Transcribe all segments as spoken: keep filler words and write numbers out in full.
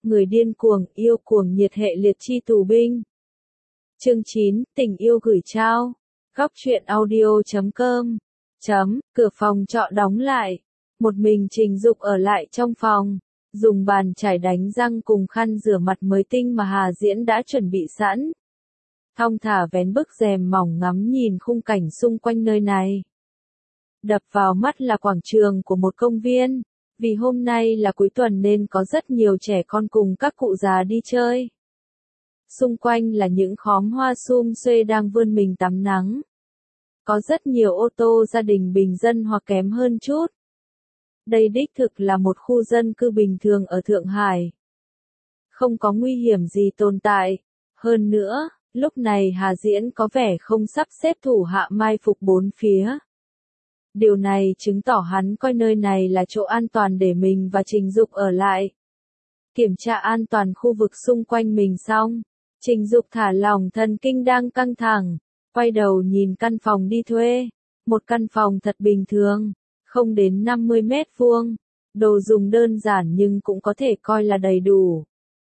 Người điên cuồng, yêu cuồng nhiệt hệ liệt chi tù binh. Chương chín, tình yêu gửi trao. Góc truyện audio chấm com. Chấm, cửa phòng trọ đóng lại. Một mình Trình Dục ở lại trong phòng, dùng bàn chải đánh răng cùng khăn rửa mặt mới tinh mà Hà Diễn đã chuẩn bị sẵn. Thong thả vén bức rèm mỏng ngắm nhìn khung cảnh xung quanh nơi này. Đập vào mắt là quảng trường của một công viên, vì hôm nay là cuối tuần nên có rất nhiều trẻ con cùng các cụ già đi chơi. Xung quanh là những khóm hoa sum xuê đang vươn mình tắm nắng. Có rất nhiều ô tô gia đình bình dân hoặc kém hơn chút. Đây đích thực là một khu dân cư bình thường ở Thượng Hải. Không có nguy hiểm gì tồn tại. Hơn nữa, lúc này Hà Diễn có vẻ không sắp xếp thủ hạ mai phục bốn phía. Điều này chứng tỏ hắn coi nơi này là chỗ an toàn để mình và Trình Dục ở lại. Kiểm tra an toàn khu vực xung quanh mình xong, Trình Dục thả lỏng thần kinh đang căng thẳng, quay đầu nhìn căn phòng đi thuê. Một căn phòng thật bình thường, không đến năm mươi mét vuông, đồ dùng đơn giản nhưng cũng có thể coi là đầy đủ.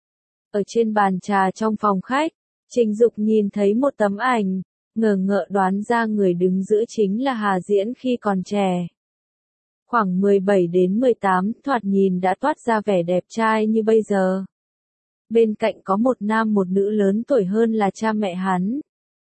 Ở trên bàn trà trong phòng khách, Trình Dục nhìn thấy một tấm ảnh, ngờ ngợ đoán ra người đứng giữa chính là Hà Diễn khi còn trẻ. Khoảng mười bảy đến mười tám, thoạt nhìn đã toát ra vẻ đẹp trai như bây giờ. Bên cạnh có một nam một nữ lớn tuổi hơn là cha mẹ hắn.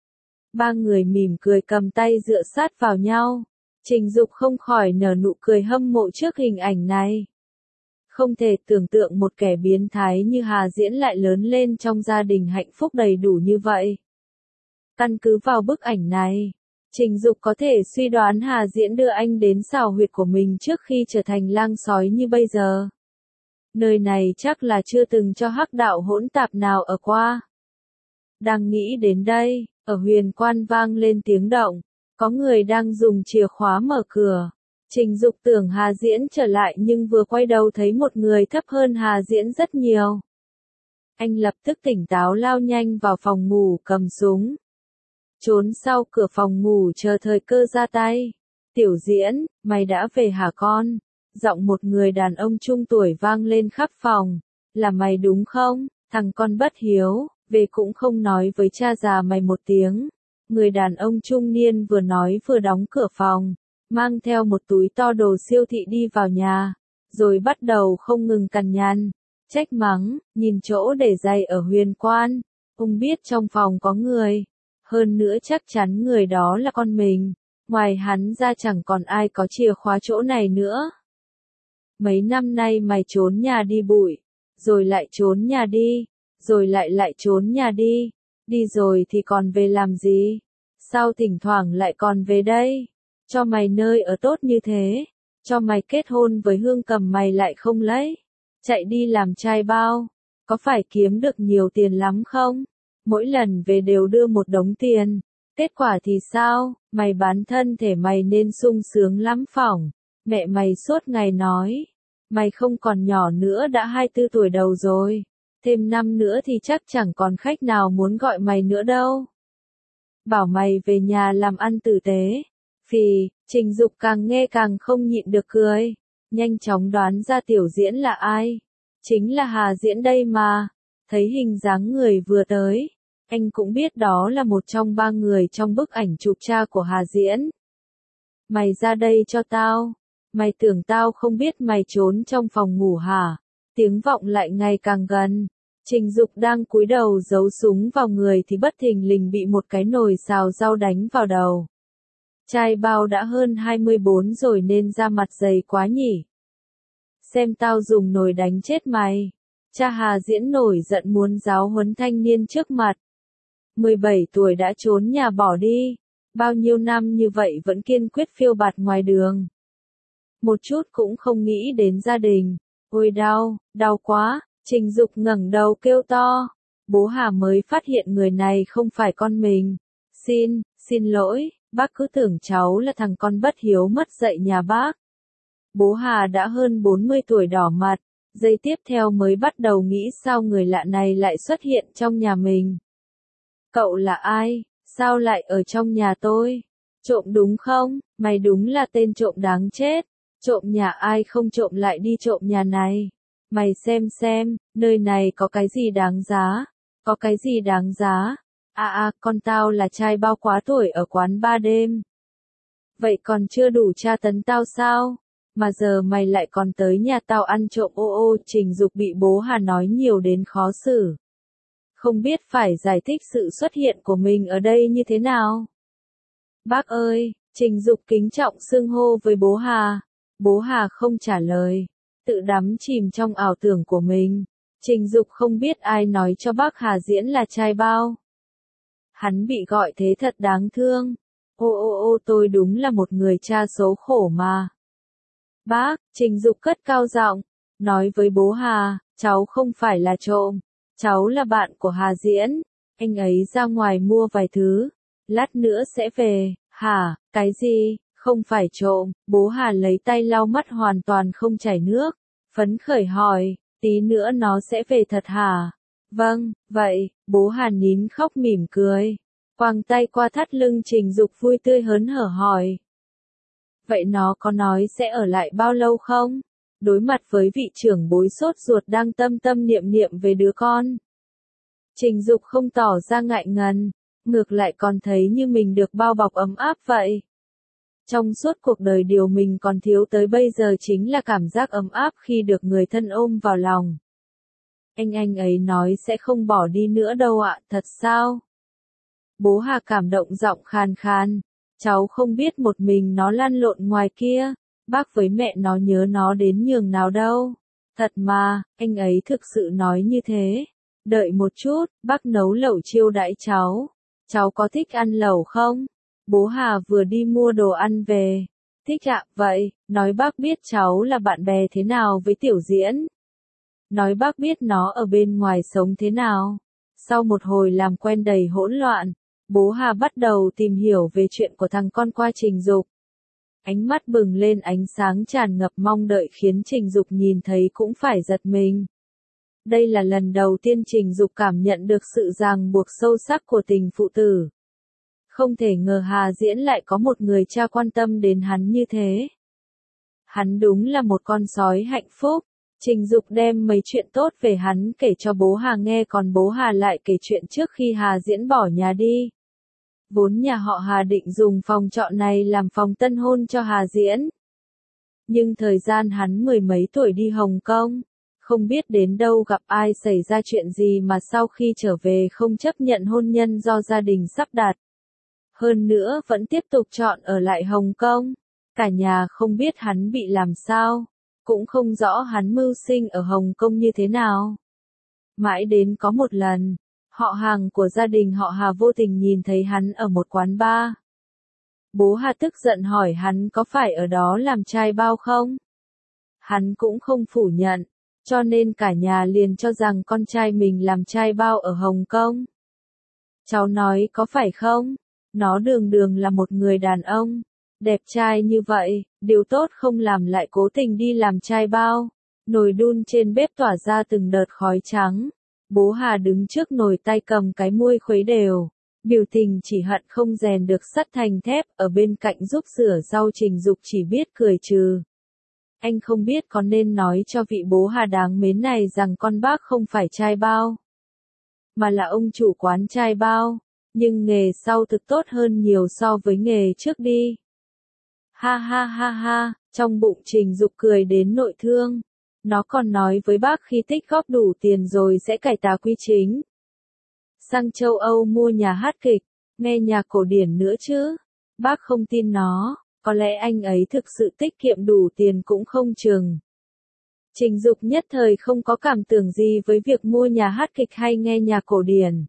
Ba người mỉm cười cầm tay dựa sát vào nhau. Trình Dục không khỏi nở nụ cười hâm mộ trước hình ảnh này. Không thể tưởng tượng một kẻ biến thái như Hà Diễn lại lớn lên trong gia đình hạnh phúc đầy đủ như vậy. Căn cứ vào bức ảnh này, Trình Dục có thể suy đoán Hà Diễn đưa anh đến xào huyệt của mình trước khi trở thành lang sói như bây giờ. Nơi này chắc là chưa từng cho hắc đạo hỗn tạp nào ở qua. Đang nghĩ đến đây, ở huyền quan vang lên tiếng động, có người đang dùng chìa khóa mở cửa. Trình Dục tưởng Hà Diễn trở lại nhưng vừa quay đầu thấy một người thấp hơn Hà Diễn rất nhiều. Anh lập tức tỉnh táo lao nhanh vào phòng ngủ cầm súng. Trốn sau cửa phòng ngủ chờ thời cơ ra tay. Tiểu Diễn, mày đã về hả con? Giọng một người đàn ông trung tuổi vang lên khắp phòng. Là mày đúng không? Thằng con bất hiếu, về cũng không nói với cha già mày một tiếng. Người đàn ông trung niên vừa nói vừa đóng cửa phòng, mang theo một túi to đồ siêu thị đi vào nhà, rồi bắt đầu không ngừng cằn nhằn, trách mắng, nhìn chỗ để giày ở huyền quan. Ông biết trong phòng có người. Hơn nữa chắc chắn người đó là con mình. Ngoài hắn ra chẳng còn ai có chìa khóa chỗ này nữa. Mấy năm nay mày trốn nhà đi bụi, rồi lại trốn nhà đi, rồi lại lại trốn nhà đi. Đi rồi thì còn về làm gì? Sao thỉnh thoảng lại còn về đây? Cho mày nơi ở tốt như thế, cho mày kết hôn với Hương Cầm mày lại không lấy. Chạy đi làm trai bao, có phải kiếm được nhiều tiền lắm không? Mỗi lần về đều đưa một đống tiền. Kết quả thì sao? Mày bán thân thể mày nên sung sướng lắm phỏng. Mẹ mày suốt ngày nói, mày không còn nhỏ nữa đã hai mươi tư tuổi đầu rồi. Thêm năm nữa thì chắc chẳng còn khách nào muốn gọi mày nữa đâu. Bảo mày về nhà làm ăn tử tế. Phì, Trình Dục càng nghe càng không nhịn được cười. Nhanh chóng đoán ra Tiểu Diễn là ai. Chính là Hà Diễn đây mà. Thấy hình dáng người vừa tới, anh cũng biết đó là một trong ba người trong bức ảnh chụp cha của Hà Diễn. Mày ra đây cho tao. Mày tưởng tao không biết mày trốn trong phòng ngủ hả? Tiếng vọng lại ngày càng gần. Trình Dục đang cúi đầu giấu súng vào người thì bất thình lình bị một cái nồi xào rau đánh vào đầu. Trai bao đã hơn hai mươi bốn rồi nên da mặt dày quá nhỉ. Xem tao dùng nồi đánh chết mày. Cha Hà Diễn nổi giận muốn giáo huấn thanh niên trước mặt. mười bảy tuổi đã trốn nhà bỏ đi. Bao nhiêu năm như vậy vẫn kiên quyết phiêu bạt ngoài đường. Một chút cũng không nghĩ đến gia đình. Ôi đau, đau quá. Trình Dục ngẩng đầu kêu to. Bố Hà mới phát hiện người này không phải con mình. Xin, xin lỗi, bác cứ tưởng cháu là thằng con bất hiếu mất dạy nhà bác. Bố Hà đã hơn bốn mươi tuổi đỏ mặt. Giây tiếp theo mới bắt đầu nghĩ sao người lạ này lại xuất hiện trong nhà mình. Cậu là ai? Sao lại ở trong nhà tôi? Trộm đúng không? Mày đúng là tên trộm đáng chết. Trộm nhà ai không trộm lại đi trộm nhà này. Mày xem xem, nơi này có cái gì đáng giá? Có cái gì đáng giá? À à, con tao là trai bao quá tuổi ở quán ba đêm. Vậy còn chưa đủ tra tấn tao sao? Mà giờ mày lại còn tới nhà tao ăn trộm ô ô. Trình Dục bị bố Hà nói nhiều đến khó xử. Không biết phải giải thích sự xuất hiện của mình ở đây như thế nào. Bác ơi, Trình Dục kính trọng xưng hô với bố Hà. Bố Hà không trả lời, tự đắm chìm trong ảo tưởng của mình. Trình Dục không biết ai nói cho bác Hà Diễn là trai bao. Hắn bị gọi thế thật đáng thương. Ô ô ô tôi đúng là một người cha số khổ mà. Bác, Trình Dục cất cao giọng, nói với bố Hà, cháu không phải là trộm, cháu là bạn của Hà Diễn, anh ấy ra ngoài mua vài thứ, lát nữa sẽ về. Hả, cái gì, không phải trộm? Bố Hà lấy tay lau mắt hoàn toàn không chảy nước, phấn khởi hỏi, tí nữa nó sẽ về thật hả? Vâng, vậy, bố Hà nín khóc mỉm cười, quàng tay qua thắt lưng Trình Dục vui tươi hớn hở hỏi. Vậy nó có nói sẽ ở lại bao lâu không? Đối mặt với vị trưởng bối sốt ruột đang tâm tâm niệm niệm về đứa con. Trình Dục không tỏ ra ngại ngần, ngược lại còn thấy như mình được bao bọc ấm áp vậy. Trong suốt cuộc đời điều mình còn thiếu tới bây giờ chính là cảm giác ấm áp khi được người thân ôm vào lòng. Anh anh ấy nói sẽ không bỏ đi nữa đâu ạ, thật sao? Bố Hà cảm động giọng khàn khàn. Cháu không biết một mình nó lăn lộn ngoài kia, bác với mẹ nó nhớ nó đến nhường nào đâu. Thật mà, anh ấy thực sự nói như thế. Đợi một chút, bác nấu lẩu chiêu đãi cháu. Cháu có thích ăn lẩu không? Bố Hà vừa đi mua đồ ăn về. Thích ạ, vậy, nói bác biết cháu là bạn bè thế nào với Tiểu Diễn. Nói bác biết nó ở bên ngoài sống thế nào. Sau một hồi làm quen đầy hỗn loạn, bố Hà bắt đầu tìm hiểu về chuyện của thằng con qua Trình Dục. Ánh mắt bừng lên ánh sáng tràn ngập mong đợi khiến Trình Dục nhìn thấy cũng phải giật mình. Đây là lần đầu tiên Trình Dục cảm nhận được sự ràng buộc sâu sắc của tình phụ tử. Không thể ngờ Hà Diễn lại có một người cha quan tâm đến hắn như thế. Hắn đúng là một con sói hạnh phúc. Trình Dục đem mấy chuyện tốt về hắn kể cho bố Hà nghe, còn bố Hà lại kể chuyện trước khi Hà Diễn bỏ nhà đi. Vốn nhà họ Hà định dùng phòng trọ này làm phòng tân hôn cho Hà Diễn. Nhưng thời gian hắn mười mấy tuổi đi Hồng Kông, không biết đến đâu gặp ai xảy ra chuyện gì mà sau khi trở về không chấp nhận hôn nhân do gia đình sắp đặt. Hơn nữa vẫn tiếp tục chọn ở lại Hồng Kông. Cả nhà không biết hắn bị làm sao, cũng không rõ hắn mưu sinh ở Hồng Kông như thế nào. Mãi đến có một lần, họ hàng của gia đình họ Hà vô tình nhìn thấy hắn ở một quán bar. Bố Hà tức giận hỏi hắn có phải ở đó làm trai bao không? Hắn cũng không phủ nhận, cho nên cả nhà liền cho rằng con trai mình làm trai bao ở Hồng Kông. Cháu nói có phải không? Nó đường đường là một người đàn ông, đẹp trai như vậy, điều tốt không làm lại cố tình đi làm trai bao. Nồi đun trên bếp tỏa ra từng đợt khói trắng. Bố Hà đứng trước nồi tay cầm cái muôi khuấy đều. Biểu tình chỉ hận không rèn được sắt thành thép, ở bên cạnh giúp rửa rau Trình Dục chỉ biết cười trừ. Anh không biết có nên nói cho vị bố Hà đáng mến này rằng con bác không phải trai bao, mà là ông chủ quán trai bao, nhưng nghề sau thực tốt hơn nhiều so với nghề trước đi. Ha ha ha ha, trong bụng Trình Dục cười đến nội thương. Nó còn nói với bác khi tích góp đủ tiền rồi sẽ cải tà quy chính. Sang châu Âu mua nhà hát kịch, nghe nhạc cổ điển nữa chứ. Bác không tin nó, có lẽ anh ấy thực sự tiết kiệm đủ tiền cũng không chừng. Trình Dục nhất thời không có cảm tưởng gì với việc mua nhà hát kịch hay nghe nhạc cổ điển.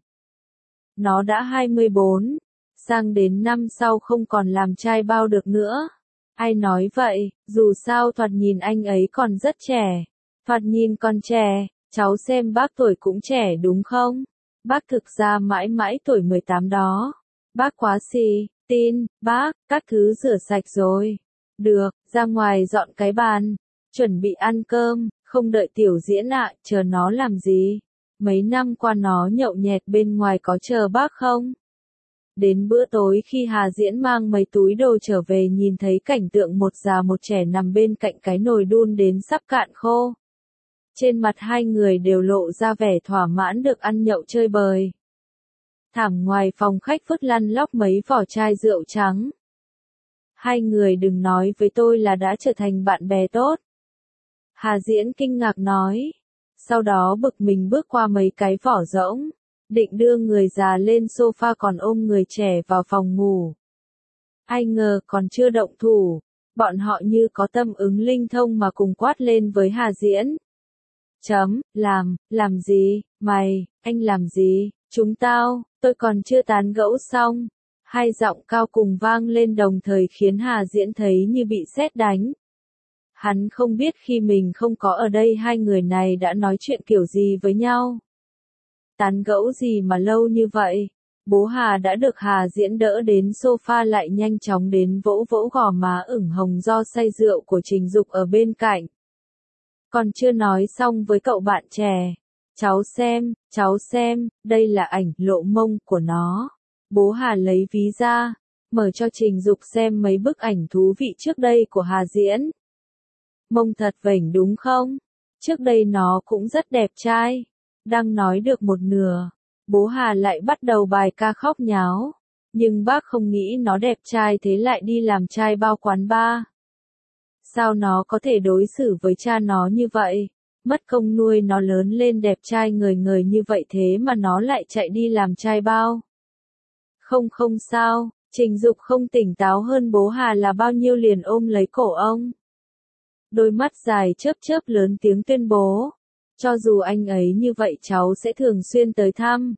Nó đã hai mươi bốn, sang đến năm sau không còn làm trai bao được nữa. Ai nói vậy, dù sao thoạt nhìn anh ấy còn rất trẻ. Thoạt nhìn còn trẻ, cháu xem bác tuổi cũng trẻ đúng không? Bác thực ra mãi mãi tuổi mười tám đó. Bác quá xì, tin, bác, các thứ rửa sạch rồi. Được, ra ngoài dọn cái bàn, chuẩn bị ăn cơm, không đợi Tiểu Diễn ạ, chờ nó làm gì? Mấy năm qua nó nhậu nhẹt bên ngoài có chờ bác không? Đến bữa tối khi Hà Diễn mang mấy túi đồ trở về nhìn thấy cảnh tượng một già một trẻ nằm bên cạnh cái nồi đun đến sắp cạn khô. Trên mặt hai người đều lộ ra vẻ thỏa mãn được ăn nhậu chơi bời. Thảm ngoài phòng khách vứt lăn lóc mấy vỏ chai rượu trắng. Hai người đừng nói với tôi là đã trở thành bạn bè tốt. Hà Diễn kinh ngạc nói. Sau đó bực mình bước qua mấy cái vỏ rỗng, định đưa người già lên sofa còn ôm người trẻ vào phòng ngủ. Ai ngờ còn chưa động thủ, bọn họ như có tâm ứng linh thông mà cùng quát lên với Hà Diễn. Chấm, làm, làm gì, mày, anh làm gì, chúng tao, tôi còn chưa tán gẫu xong. Hai giọng cao cùng vang lên đồng thời khiến Hà Diễn thấy như bị sét đánh. Hắn không biết khi mình không có ở đây hai người này đã nói chuyện kiểu gì với nhau. Tán gẫu gì mà lâu như vậy? Bố Hà đã được Hà Diễn đỡ đến sofa lại nhanh chóng đến vỗ vỗ gò má ửng hồng do say rượu của Trình Dục ở bên cạnh. Còn chưa nói xong với cậu bạn trẻ. Cháu xem, cháu xem, đây là ảnh lộ mông của nó. Bố Hà lấy ví ra, mở cho Trình Dục xem mấy bức ảnh thú vị trước đây của Hà Diễn. Mông thật vểnh đúng không? Trước đây nó cũng rất đẹp trai. Đang nói được một nửa, bố Hà lại bắt đầu bài ca khóc nháo. Nhưng bác không nghĩ nó đẹp trai thế lại đi làm trai bao quán bar. Sao nó có thể đối xử với cha nó như vậy? Mất công nuôi nó lớn lên đẹp trai ngời ngời như vậy thế mà nó lại chạy đi làm trai bao. Không không sao, Trình Dục không tỉnh táo hơn bố Hà là bao nhiêu liền ôm lấy cổ ông. Đôi mắt dài chớp chớp lớn tiếng tuyên bố. Cho dù anh ấy như vậy cháu sẽ thường xuyên tới thăm.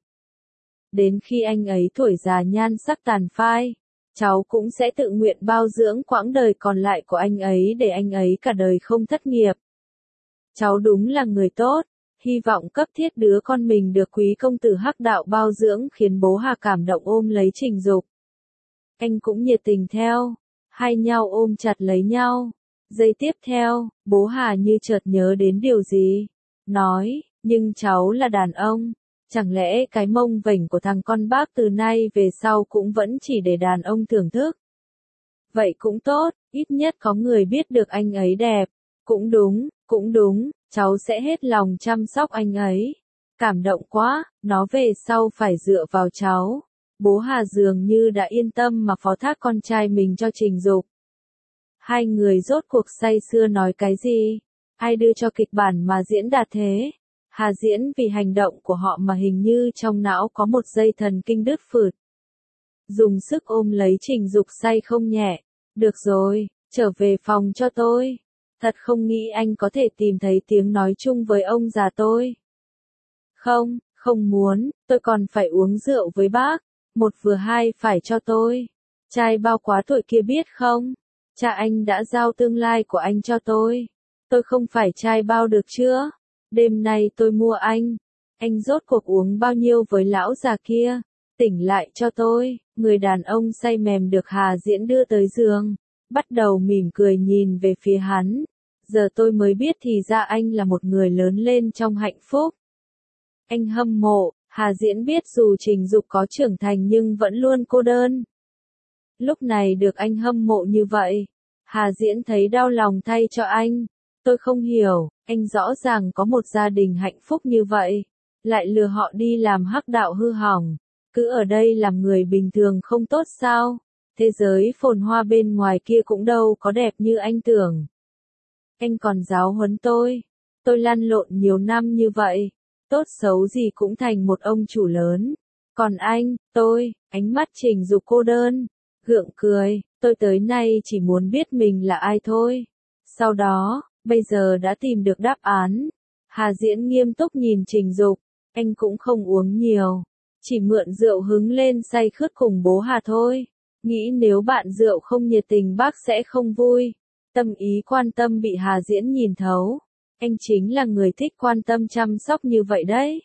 Đến khi anh ấy tuổi già nhan sắc tàn phai, cháu cũng sẽ tự nguyện bao dưỡng quãng đời còn lại của anh ấy để anh ấy cả đời không thất nghiệp. Cháu đúng là người tốt, hy vọng cấp thiết đứa con mình được quý công tử Hắc Đạo bao dưỡng khiến bố Hà cảm động ôm lấy Trình Dục. Anh cũng nhiệt tình theo, hai nhau ôm chặt lấy nhau. Giây tiếp theo, bố Hà như chợt nhớ đến điều gì. Nói, nhưng cháu là đàn ông, chẳng lẽ cái mông vểnh của thằng con bác từ nay về sau cũng vẫn chỉ để đàn ông thưởng thức? Vậy cũng tốt, ít nhất có người biết được anh ấy đẹp. Cũng đúng, cũng đúng, cháu sẽ hết lòng chăm sóc anh ấy. Cảm động quá, nó về sau phải dựa vào cháu. Bố Hà dường như đã yên tâm mà phó thác con trai mình cho Trình Dục. Hai người rốt cuộc say sưa nói cái gì? Ai đưa cho kịch bản mà diễn đạt thế? Hà Diễn vì hành động của họ mà hình như trong não có một dây thần kinh đứt phượt. Dùng sức ôm lấy Trình Dục say không nhẹ. Được rồi, trở về phòng cho tôi. Thật không nghĩ anh có thể tìm thấy tiếng nói chung với ông già tôi. Không, không muốn, tôi còn phải uống rượu với bác. Một vừa hai phải cho tôi. Trai bao quá tuổi kia biết không? Cha anh đã giao tương lai của anh cho tôi. Tôi không phải trai bao được chưa? Đêm nay tôi mua anh. Anh rốt cuộc uống bao nhiêu với lão già kia? Tỉnh lại cho tôi. Người đàn ông say mềm được Hà Diễn đưa tới giường. Bắt đầu mỉm cười nhìn về phía hắn. Giờ tôi mới biết thì ra anh là một người lớn lên trong hạnh phúc. Anh hâm mộ. Hà Diễn biết dù Trình Dục có trưởng thành nhưng vẫn luôn cô đơn. Lúc này được anh hâm mộ như vậy, Hà Diễn thấy đau lòng thay cho anh. Tôi không hiểu, anh rõ ràng có một gia đình hạnh phúc như vậy, lại lừa họ đi làm hắc đạo hư hỏng. Cứ ở đây làm người bình thường không tốt sao? Thế giới phồn hoa bên ngoài kia cũng đâu có đẹp như anh tưởng. Anh còn giáo huấn tôi. Tôi lăn lộn nhiều năm như vậy. Tốt xấu gì cũng thành một ông chủ lớn. Còn anh, tôi, ánh mắt Trình Dục cô đơn. Gượng cười, tôi tới nay chỉ muốn biết mình là ai thôi. Sau đó, bây giờ đã tìm được đáp án. Hà Diễn nghiêm túc nhìn Trình Dục. Anh cũng không uống nhiều. Chỉ mượn rượu hứng lên say khướt cùng bố Hà thôi. Nghĩ nếu bạn rượu không nhiệt tình bác sẽ không vui. Tâm ý quan tâm bị Hà Diễn nhìn thấu. Anh chính là người thích quan tâm chăm sóc như vậy đấy.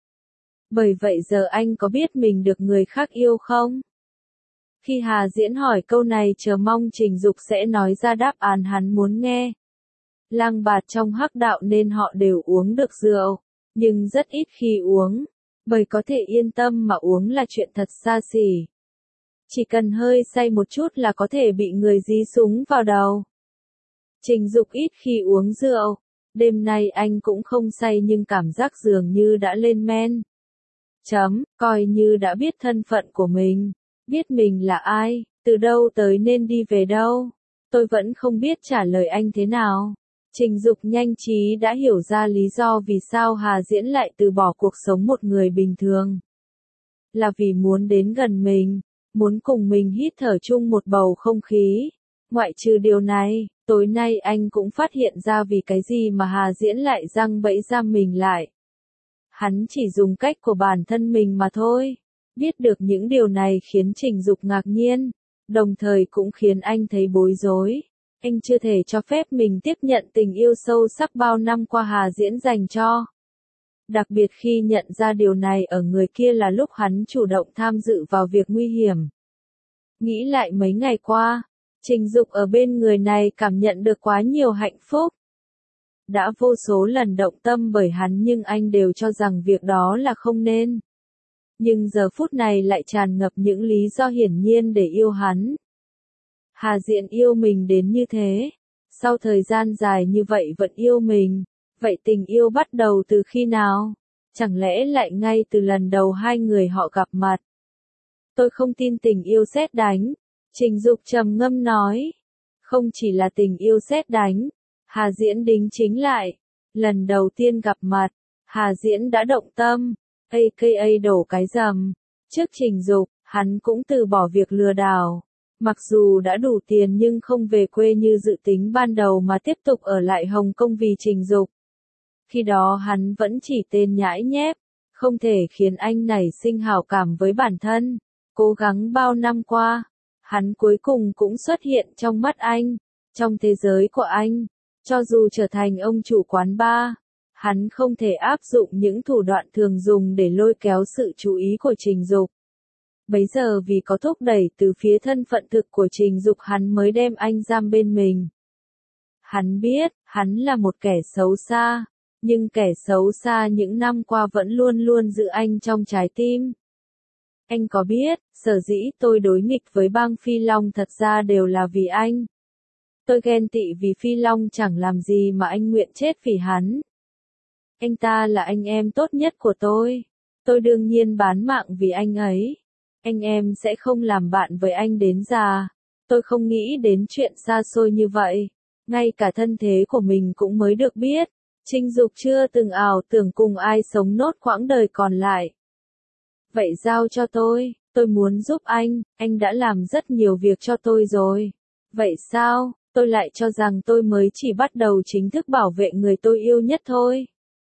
Bởi vậy giờ anh có biết mình được người khác yêu không? Khi Hà Diễn hỏi câu này chờ mong Trình Dục sẽ nói ra đáp án hắn muốn nghe. Lang bạt trong hắc đạo nên họ đều uống được rượu, nhưng rất ít khi uống, bởi có thể yên tâm mà uống là chuyện thật xa xỉ. Chỉ cần hơi say một chút là có thể bị người dí súng vào đầu. Trình Dục ít khi uống rượu, Đêm nay anh cũng không say nhưng cảm giác dường như đã lên men. Chấm, coi như đã biết thân phận của mình, biết mình là ai, từ đâu tới nên đi về đâu. Tôi vẫn không biết trả lời anh thế nào. Trình Dục nhanh trí đã hiểu ra lý do vì sao Hà Diễn lại từ bỏ cuộc sống một người bình thường. Là vì muốn đến gần mình, muốn cùng mình hít thở chung một bầu không khí. Ngoại trừ điều này, tối nay anh cũng phát hiện ra vì cái gì mà Hà Diễn lại giăng bẫy giam mình lại. Hắn chỉ dùng cách của bản thân mình mà thôi. Biết được những điều này khiến Trình Dục ngạc nhiên, đồng thời cũng khiến anh thấy bối rối. Anh chưa thể cho phép mình tiếp nhận tình yêu sâu sắc bao năm qua Hà Diễn dành cho. Đặc biệt khi nhận ra điều này ở người kia là lúc hắn chủ động tham dự vào việc nguy hiểm. Nghĩ lại mấy ngày qua, Trình Dục ở bên người này cảm nhận được quá nhiều hạnh phúc. Đã vô số lần động tâm bởi hắn nhưng anh đều cho rằng việc đó là không nên. Nhưng giờ phút này lại tràn ngập những lý do hiển nhiên để yêu hắn. Hà Diễn yêu mình đến như thế, sau thời gian dài như vậy vẫn yêu mình, vậy tình yêu bắt đầu từ khi nào? Chẳng lẽ lại ngay từ lần đầu hai người họ gặp mặt? Tôi không tin tình yêu sét đánh, Trình Dục trầm ngâm nói. Không chỉ là tình yêu sét đánh, Hà Diễn đính chính lại. Lần đầu tiên gặp mặt, Hà Diễn đã động tâm, a ca a đổ cái rầm. Trước Trình Dục, hắn cũng từ bỏ việc lừa đảo. Mặc dù đã đủ tiền nhưng không về quê như dự tính ban đầu mà tiếp tục ở lại Hồng Kông vì Trình Dục. Khi đó hắn vẫn chỉ tên nhãi nhép, không thể khiến anh nảy sinh hảo cảm với bản thân. Cố gắng bao năm qua, hắn cuối cùng cũng xuất hiện trong mắt anh, trong thế giới của anh. Cho dù trở thành ông chủ quán bar, hắn không thể áp dụng những thủ đoạn thường dùng để lôi kéo sự chú ý của Trình Dục. Bấy giờ vì có thúc đẩy từ phía thân phận thực của Trình Dục hắn mới đem anh giam bên mình. Hắn biết, hắn là một kẻ xấu xa, nhưng kẻ xấu xa những năm qua vẫn luôn luôn giữ anh trong trái tim. Anh có biết, sở dĩ tôi đối nghịch với bang Phi Long thật ra đều là vì anh. Tôi ghen tị vì Phi Long chẳng làm gì mà anh nguyện chết vì hắn. Anh ta là anh em tốt nhất của tôi. Tôi đương nhiên bán mạng vì anh ấy. Anh em sẽ không làm bạn với anh đến già. Tôi không nghĩ đến chuyện xa xôi như vậy. Ngay cả thân thế của mình cũng mới được biết. Trình Dục chưa từng ảo tưởng cùng ai sống nốt quãng đời còn lại. Vậy giao cho tôi, tôi muốn giúp anh, anh đã làm rất nhiều việc cho tôi rồi. Vậy sao, tôi lại cho rằng tôi mới chỉ bắt đầu chính thức bảo vệ người tôi yêu nhất thôi.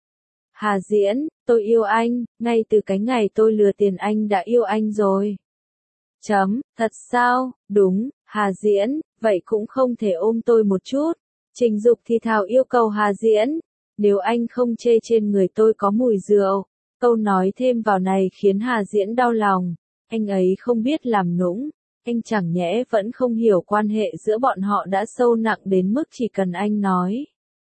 Hà Diễn, tôi yêu anh, ngay từ cái ngày tôi lừa tiền anh đã yêu anh rồi. Chấm, thật sao, đúng, Hà Diễn, vậy cũng không thể ôm tôi một chút. Trình Dục thì thào yêu cầu Hà Diễn, nếu anh không chê trên người tôi có mùi rượu. Câu nói thêm vào này khiến Hà Diễn đau lòng, anh ấy không biết làm nũng, anh chẳng nhẽ vẫn không hiểu quan hệ giữa bọn họ đã sâu nặng đến mức chỉ cần anh nói.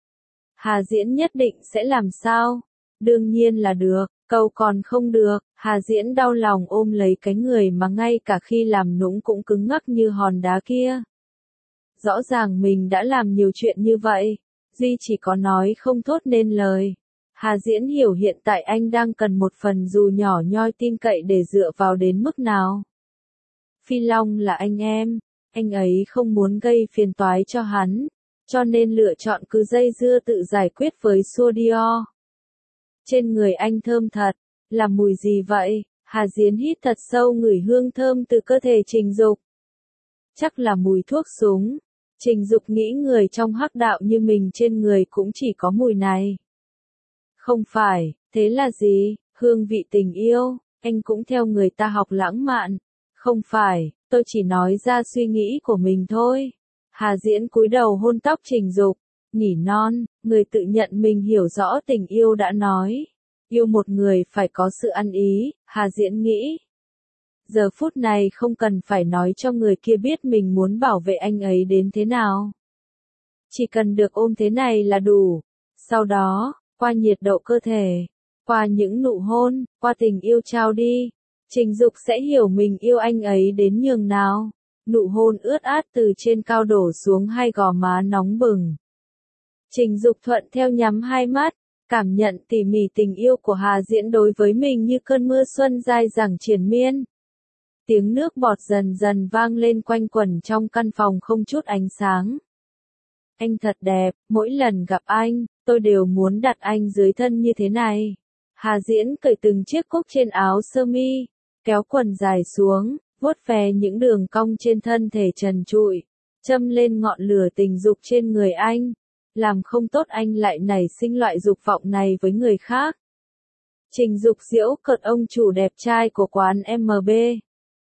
Hà Diễn nhất định sẽ làm sao? Đương nhiên là được, câu còn không được, Hà Diễn đau lòng ôm lấy cái người mà ngay cả khi làm nũng cũng cứng ngắc như hòn đá kia. Rõ ràng mình đã làm nhiều chuyện như vậy, duy chỉ có nói không thốt nên lời. Hà Diễn hiểu hiện tại anh đang cần một phần dù nhỏ nhoi tin cậy để dựa vào đến mức nào. Phi Long là anh em, anh ấy không muốn gây phiền toái cho hắn, cho nên lựa chọn cứ dây dưa tự giải quyết với Xua Dior. Trên người anh thơm thật, là mùi gì vậy? Hà Diễn hít thật sâu ngửi hương thơm từ cơ thể Trình Dục. Chắc là mùi thuốc súng. Trình Dục nghĩ người trong hắc đạo như mình trên người cũng chỉ có mùi này. Không phải, thế là gì? Hương vị tình yêu, anh cũng theo người ta học lãng mạn. Không phải, tôi chỉ nói ra suy nghĩ của mình thôi. Hà Diễn cúi đầu hôn tóc Trình Dục, nỉ non, người tự nhận mình hiểu rõ tình yêu đã nói. Yêu một người phải có sự ăn ý, Hà Diễn nghĩ. Giờ phút này không cần phải nói cho người kia biết mình muốn bảo vệ anh ấy đến thế nào. Chỉ cần được ôm thế này là đủ. Sau đó, qua nhiệt độ cơ thể, qua những nụ hôn, qua tình yêu trao đi, Trình Dục sẽ hiểu mình yêu anh ấy đến nhường nào. Nụ hôn ướt át từ trên cao đổ xuống hai gò má nóng bừng. Trình Dục thuận theo nhắm hai mắt, cảm nhận tỉ mỉ tình yêu của Hà Diễn đối với mình như cơn mưa xuân dai dẳng triền miên. Tiếng nước bọt dần dần vang lên quanh quẩn trong căn phòng không chút ánh sáng. Anh thật đẹp, mỗi lần gặp anh, tôi đều muốn đặt anh dưới thân như thế này. Hà Diễn cởi từng chiếc cúc trên áo sơ mi, kéo quần dài xuống, vuốt ve những đường cong trên thân thể trần trụi, châm lên ngọn lửa tình dục trên người anh. Làm không tốt anh lại nảy sinh loại dục vọng này với người khác. Trình Dục giễu cợt ông chủ đẹp trai của quán em bê.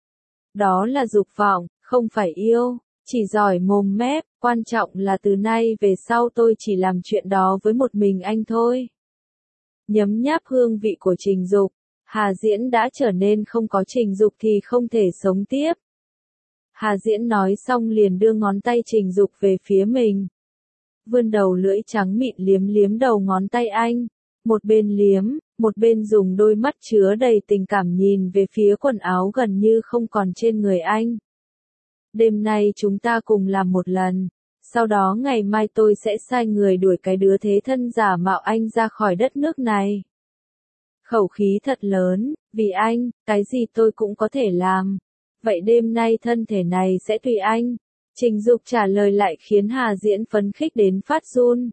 Đó là dục vọng, không phải yêu, chỉ giỏi mồm mép, quan trọng là từ nay về sau tôi chỉ làm chuyện đó với một mình anh thôi. Nhấm nháp hương vị của Trình Dục, Hà Diễn đã trở nên không có Trình Dục thì không thể sống tiếp. Hà Diễn nói xong liền đưa ngón tay Trình Dục về phía mình. Vươn đầu lưỡi trắng mịn liếm liếm đầu ngón tay anh, một bên liếm, một bên dùng đôi mắt chứa đầy tình cảm nhìn về phía quần áo gần như không còn trên người anh. Đêm nay chúng ta cùng làm một lần, sau đó ngày mai tôi sẽ sai người đuổi cái đứa thế thân giả mạo anh ra khỏi đất nước này. Khẩu khí thật lớn, vì anh, cái gì tôi cũng có thể làm. Vậy đêm nay thân thể này sẽ tùy anh. Trình Dục trả lời lại khiến Hà Diễn phấn khích đến phát run.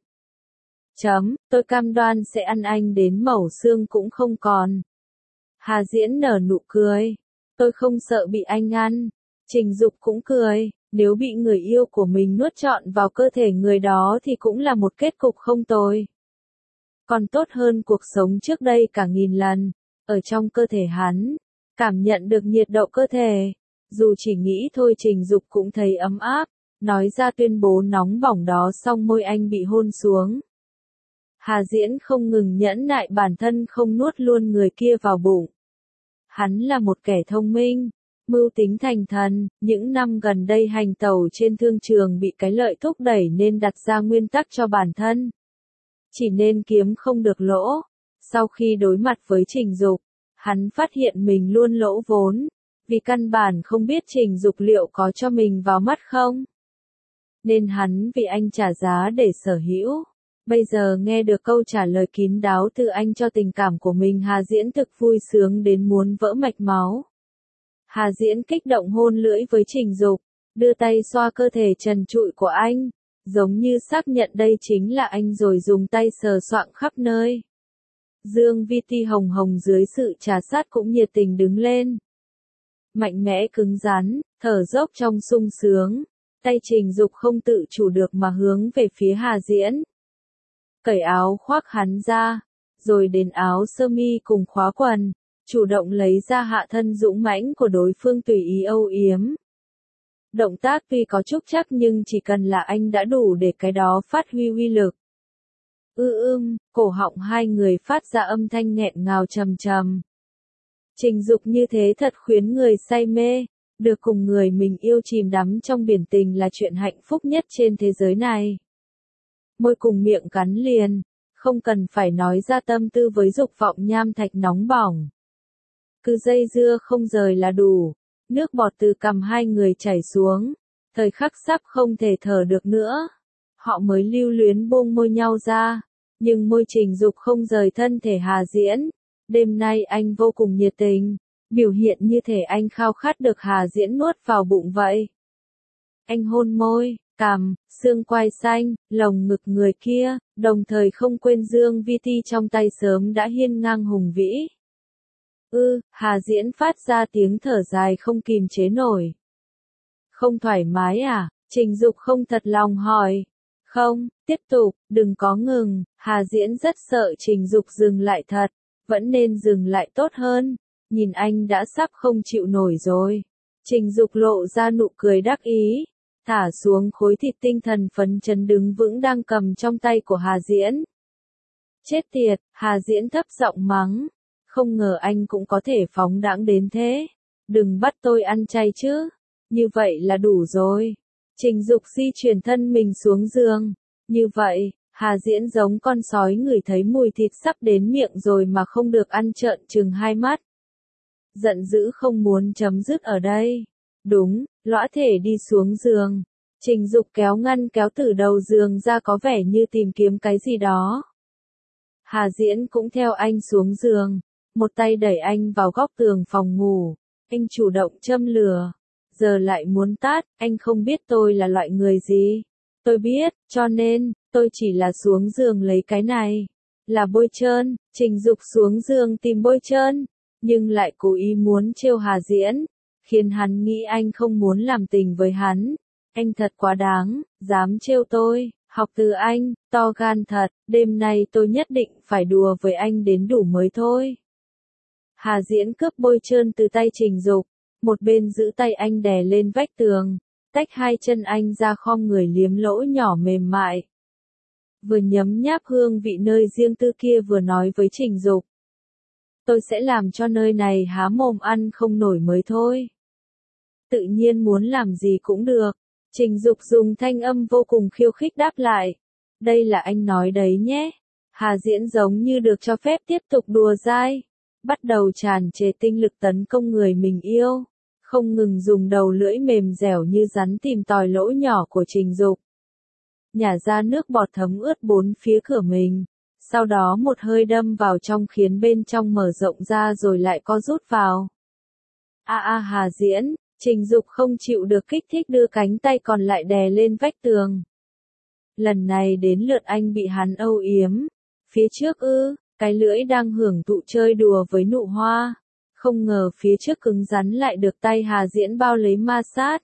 Chấm, tôi cam đoan sẽ ăn anh đến mẩu xương cũng không còn. Hà Diễn nở nụ cười. Tôi không sợ bị anh ăn. Trình Dục cũng cười, nếu bị người yêu của mình nuốt trọn vào cơ thể người đó thì cũng là một kết cục không tồi. Còn tốt hơn cuộc sống trước đây cả nghìn lần, ở trong cơ thể hắn, cảm nhận được nhiệt độ cơ thể. Dù chỉ nghĩ thôi Trình Dục cũng thấy ấm áp, nói ra tuyên bố nóng bỏng đó xong môi anh bị hôn xuống. Hà Diễn không ngừng nhẫn nại bản thân không nuốt luôn người kia vào bụng. Hắn là một kẻ thông minh, mưu tính thành thần, những năm gần đây hành tẩu trên thương trường bị cái lợi thúc đẩy nên đặt ra nguyên tắc cho bản thân. Chỉ nên kiếm không được lỗ. Sau khi đối mặt với Trình Dục, hắn phát hiện mình luôn lỗ vốn. Vì căn bản không biết Trình Dục liệu có cho mình vào mắt không. Nên hắn vì anh trả giá để sở hữu. Bây giờ nghe được câu trả lời kín đáo từ anh cho tình cảm của mình, Hà Diễn thực vui sướng đến muốn vỡ mạch máu. Hà Diễn kích động hôn lưỡi với Trình Dục, đưa tay xoa cơ thể trần trụi của anh, giống như xác nhận đây chính là anh rồi dùng tay sờ soạng khắp nơi. Dương Vi Ti hồng hồng dưới sự trà sát cũng nhiệt tình đứng lên. Mạnh mẽ cứng rắn, thở dốc trong sung sướng, tay Trình Dục không tự chủ được mà hướng về phía Hà Diễn. Cởi áo khoác hắn ra, rồi đến áo sơ mi cùng khóa quần, chủ động lấy ra hạ thân dũng mãnh của đối phương tùy ý âu yếm. Động tác tuy có trúc trắc nhưng chỉ cần là anh đã đủ để cái đó phát huy uy lực. Ư ưm, cổ họng hai người phát ra âm thanh nghẹn ngào trầm trầm. Trình Dục như thế thật khuyến người say mê, được cùng người mình yêu chìm đắm trong biển tình là chuyện hạnh phúc nhất trên thế giới này. Môi cùng miệng cắn liền, không cần phải nói ra tâm tư với dục vọng nham thạch nóng bỏng. Cứ dây dưa không rời là đủ, nước bọt từ cằm hai người chảy xuống, thời khắc sắp không thể thở được nữa. Họ mới lưu luyến buông môi nhau ra, nhưng môi Trình Dục không rời thân thể Hà Diễn. Đêm nay anh vô cùng nhiệt tình, biểu hiện như thể anh khao khát được Hà Diễn nuốt vào bụng vậy. Anh hôn môi, cằm, xương quai xanh, lồng ngực người kia, đồng thời không quên Dương Vi Ti trong tay sớm đã hiên ngang hùng vĩ. Ư, Hà Diễn phát ra tiếng thở dài không kìm chế nổi. Không thoải mái à? Trình Dục không thật lòng hỏi. Không, tiếp tục, đừng có ngừng. Hà Diễn rất sợ Trình Dục dừng lại thật, vẫn nên dừng lại tốt hơn. Nhìn anh đã sắp không chịu nổi rồi. Trình Dục lộ ra nụ cười đắc ý, thả xuống khối thịt tinh thần phấn chấn đứng vững đang cầm trong tay của Hà Diễn. Chết tiệt, Hà Diễn thấp giọng mắng. Không ngờ anh cũng có thể phóng đãng đến thế. Đừng bắt tôi ăn chay chứ. Như vậy là đủ rồi. Trình Dục di chuyển thân mình xuống giường. Như vậy, Hà Diễn giống con sói ngửi thấy mùi thịt sắp đến miệng rồi mà không được ăn trợn trừng hai mắt. Giận dữ không muốn chấm dứt ở đây. Đúng, lõa thể đi xuống giường. Trình Dục kéo ngăn kéo từ đầu giường ra có vẻ như tìm kiếm cái gì đó. Hà Diễn cũng theo anh xuống giường, một tay đẩy anh vào góc tường phòng ngủ. Anh chủ động châm lửa, giờ lại muốn tát, anh không biết tôi là loại người gì. Tôi biết, cho nên, tôi chỉ là xuống giường lấy cái này. Là bôi trơn, Trình Dục xuống giường tìm bôi trơn, nhưng lại cố ý muốn trêu Hà Diễn, khiến hắn nghĩ anh không muốn làm tình với hắn. Anh thật quá đáng, dám trêu tôi, học từ anh, to gan thật, đêm nay tôi nhất định phải đùa với anh đến đủ mới thôi. Hà Diễn cướp bôi trơn từ tay Trình Dục, một bên giữ tay anh đè lên vách tường, tách hai chân anh ra khom người liếm lỗ nhỏ mềm mại. Vừa nhấm nháp hương vị nơi riêng tư kia vừa nói với Trình Dục. Tôi sẽ làm cho nơi này há mồm ăn không nổi mới thôi. Tự nhiên muốn làm gì cũng được. Trình Dục dùng thanh âm vô cùng khiêu khích đáp lại. Đây là anh nói đấy nhé. Hà Diễn giống như được cho phép tiếp tục đùa dai. Bắt đầu tràn trề tinh lực tấn công người mình yêu. Không ngừng dùng đầu lưỡi mềm dẻo như rắn tìm tòi lỗ nhỏ của Trình Dục. Nhả ra nước bọt thấm ướt bốn phía cửa mình. Sau đó một hơi đâm vào trong khiến bên trong mở rộng ra rồi lại co rút vào. A a Hà Diễn, Trình Dục không chịu được kích thích đưa cánh tay còn lại đè lên vách tường. Lần này đến lượt anh bị hắn âu yếm. Phía trước ư, cái lưỡi đang hưởng thụ chơi đùa với nụ hoa. Không ngờ phía trước cứng rắn lại được tay Hà Diễn bao lấy ma sát.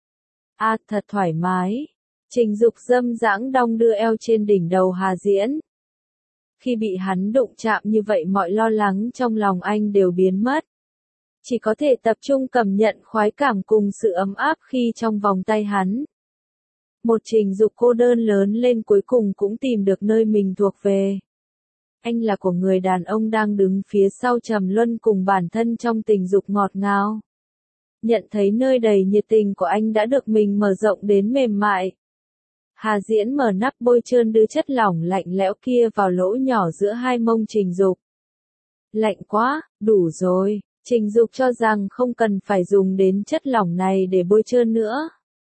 A thật thoải mái. Trình Dục dâm dãng đong đưa eo trên đỉnh đầu Hà Diễn. Khi bị hắn đụng chạm như vậy mọi lo lắng trong lòng anh đều biến mất. Chỉ có thể tập trung cảm nhận khoái cảm cùng sự ấm áp khi trong vòng tay hắn. Một Trình Dục cô đơn lớn lên cuối cùng cũng tìm được nơi mình thuộc về. Anh là của người đàn ông đang đứng phía sau trầm luân cùng bản thân trong tình dục ngọt ngào. Nhận thấy nơi đầy nhiệt tình của anh đã được mình mở rộng đến mềm mại. Hà Diễn mở nắp bôi trơn đưa chất lỏng lạnh lẽo kia vào lỗ nhỏ giữa hai mông Trình Dục. Lạnh quá, đủ rồi. Trình Dục cho rằng không cần phải dùng đến chất lỏng này để bôi trơn nữa.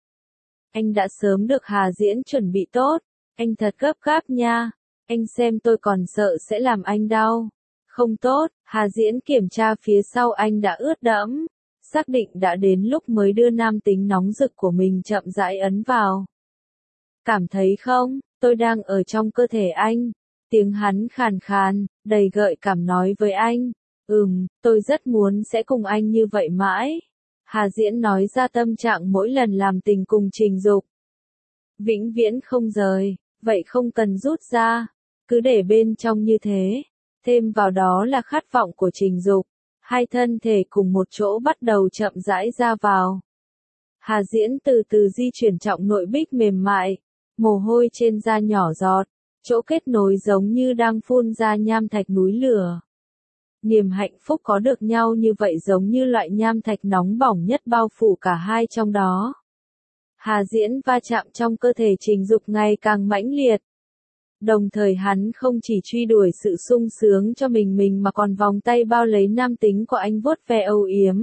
Anh đã sớm được Hà Diễn chuẩn bị tốt. Anh thật gấp gáp nha. Anh xem tôi còn sợ sẽ làm anh đau. Không tốt, Hà Diễn kiểm tra phía sau anh đã ướt đẫm. Xác định đã đến lúc mới đưa nam tính nóng rực của mình chậm rãi ấn vào. Cảm thấy không, tôi đang ở trong cơ thể anh. Tiếng hắn khàn khàn, đầy gợi cảm nói với anh. Ừm, tôi rất muốn sẽ cùng anh như vậy mãi. Hà Diễn nói ra tâm trạng mỗi lần làm tình cùng Trình Dục. Vĩnh viễn không rời, vậy không cần rút ra, cứ để bên trong như thế. Thêm vào đó là khát vọng của Trình Dục. Hai thân thể cùng một chỗ bắt đầu chậm rãi ra vào. Hà Diễn từ từ di chuyển trọng nội bích mềm mại, mồ hôi trên da nhỏ giọt, chỗ kết nối giống như đang phun ra nham thạch núi lửa. Niềm hạnh phúc có được nhau như vậy giống như loại nham thạch nóng bỏng nhất bao phủ cả hai trong đó. Hà Diễn va chạm trong cơ thể Trình Dục ngày càng mãnh liệt. Đồng thời hắn không chỉ truy đuổi sự sung sướng cho mình mình mà còn vòng tay bao lấy nam tính của anh vuốt ve âu yếm.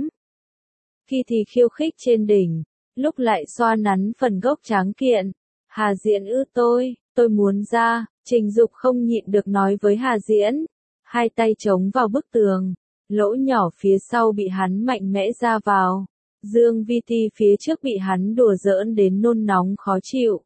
Khi thì khiêu khích trên đỉnh, lúc lại xoa nắn phần gốc tráng kiện. Hà Diễn ư tôi, tôi muốn ra, Trình Dục không nhịn được nói với Hà Diễn. Hai tay chống vào bức tường, lỗ nhỏ phía sau bị hắn mạnh mẽ ra vào. Dương vi ti phía trước bị hắn đùa giỡn đến nôn nóng khó chịu.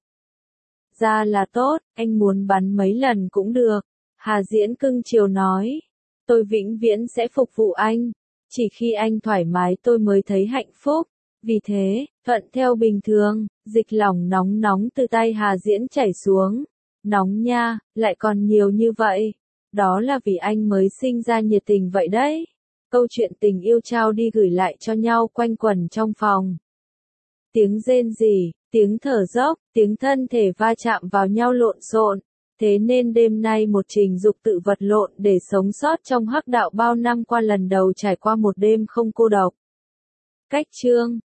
Ra là tốt, anh muốn bắn mấy lần cũng được. Hà Diễn cưng chiều nói. Tôi vĩnh viễn sẽ phục vụ anh. Chỉ khi anh thoải mái tôi mới thấy hạnh phúc. Vì thế, thuận theo bình thường, dịch lỏng nóng nóng từ tay Hà Diễn chảy xuống. Nóng nha, lại còn nhiều như vậy. Đó là vì anh mới sinh ra nhiệt tình vậy đấy. Câu chuyện tình yêu trao đi gửi lại cho nhau quanh quẩn trong phòng. Tiếng rên rỉ, tiếng thở dốc, tiếng thân thể va chạm vào nhau lộn xộn. Thế nên đêm nay một Trình Dục tự vật lộn để sống sót trong hắc đạo bao năm qua lần đầu trải qua một đêm không cô độc. Cách chương